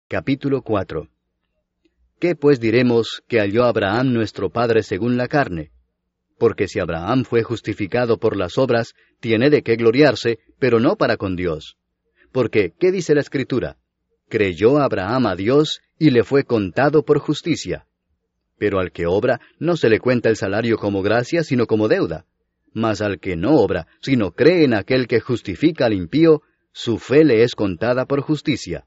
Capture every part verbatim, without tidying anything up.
Capítulo cuatro. ¿Qué pues diremos que halló Abraham nuestro padre según la carne? Porque si Abraham fue justificado por las obras, tiene de qué gloriarse, pero no para con Dios. Porque, ¿qué dice la Escritura? Creyó Abraham a Dios, y le fue contado por justicia. Pero al que obra, no se le cuenta el salario como gracia, sino como deuda. Mas al que no obra, sino cree en aquel que justifica al impío, su fe le es contada por justicia.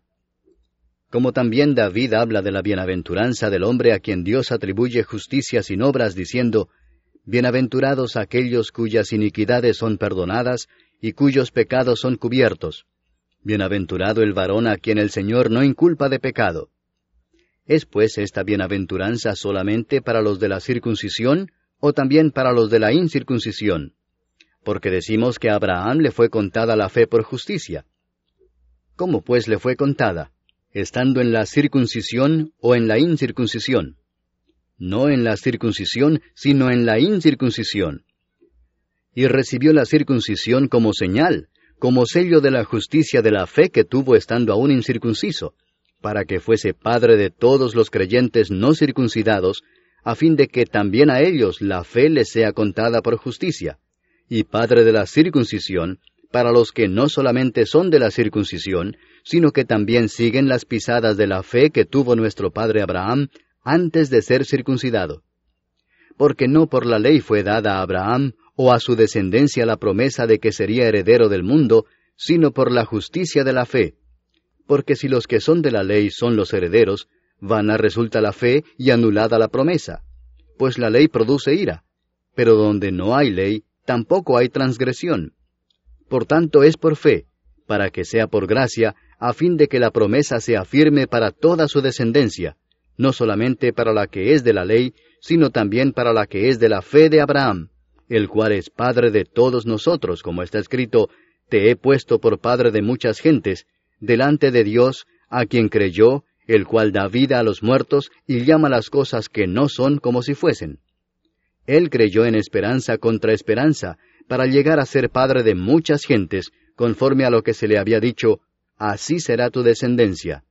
Como también David habla de la bienaventuranza del hombre a quien Dios atribuye justicia sin obras, diciendo, Bienaventurados aquellos cuyas iniquidades son perdonadas, y cuyos pecados son cubiertos. Bienaventurado el varón a quien el Señor no inculpa de pecado. ¿Es pues esta bienaventuranza solamente para los de la circuncisión, o también para los de la incircuncisión? Porque decimos que a Abraham le fue contada la fe por justicia. ¿Cómo pues le fue contada? ¿Estando en la circuncisión o en la incircuncisión? No en la circuncisión, sino en la incircuncisión. Y recibió la circuncisión como señal, como sello de la justicia de la fe que tuvo estando aún incircunciso, para que fuese padre de todos los creyentes no circuncidados, a fin de que también a ellos la fe les sea contada por justicia, y padre de la circuncisión, para los que no solamente son de la circuncisión, sino que también siguen las pisadas de la fe que tuvo nuestro padre Abraham antes de ser circuncidado. Porque no por la ley fue dada a Abraham o a su descendencia la promesa de que sería heredero del mundo, sino por la justicia de la fe. Porque si los que son de la ley son los herederos, vana resulta la fe y anulada la promesa. Pues la ley produce ira, pero donde no hay ley, tampoco hay transgresión. Por tanto es por fe, para que sea por gracia, a fin de que la promesa sea firme para toda su descendencia, no solamente para la que es de la ley, sino también para la que es de la fe de Abraham, el cual es padre de todos nosotros, como está escrito, Te he puesto por padre de muchas gentes, delante de Dios, a quien creyó, el cual da vida a los muertos y llama las cosas que no son como si fuesen. Él creyó en esperanza contra esperanza, para llegar a ser padre de muchas gentes, conforme a lo que se le había dicho, así será tu descendencia.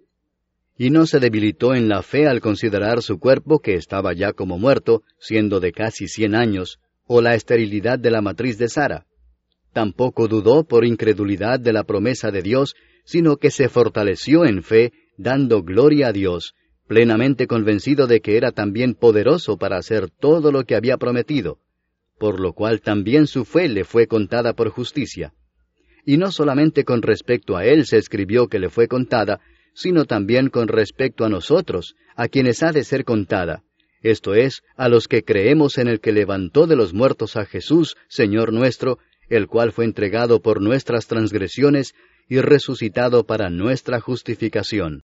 Y no se debilitó en la fe al considerar su cuerpo que estaba ya como muerto, siendo de casi cien años, o la esterilidad de la matriz de Sara. Tampoco dudó por incredulidad de la promesa de Dios, sino que se fortaleció en fe, dando gloria a Dios, plenamente convencido de que era también poderoso para hacer todo lo que había prometido, por lo cual también su fe le fue contada por justicia. Y no solamente con respecto a él se escribió que le fue contada, sino también con respecto a nosotros, a quienes ha de ser contada, esto es, a los que creemos en el que levantó de los muertos a Jesús, Señor nuestro, el cual fue entregado por nuestras transgresiones y resucitado para nuestra justificación.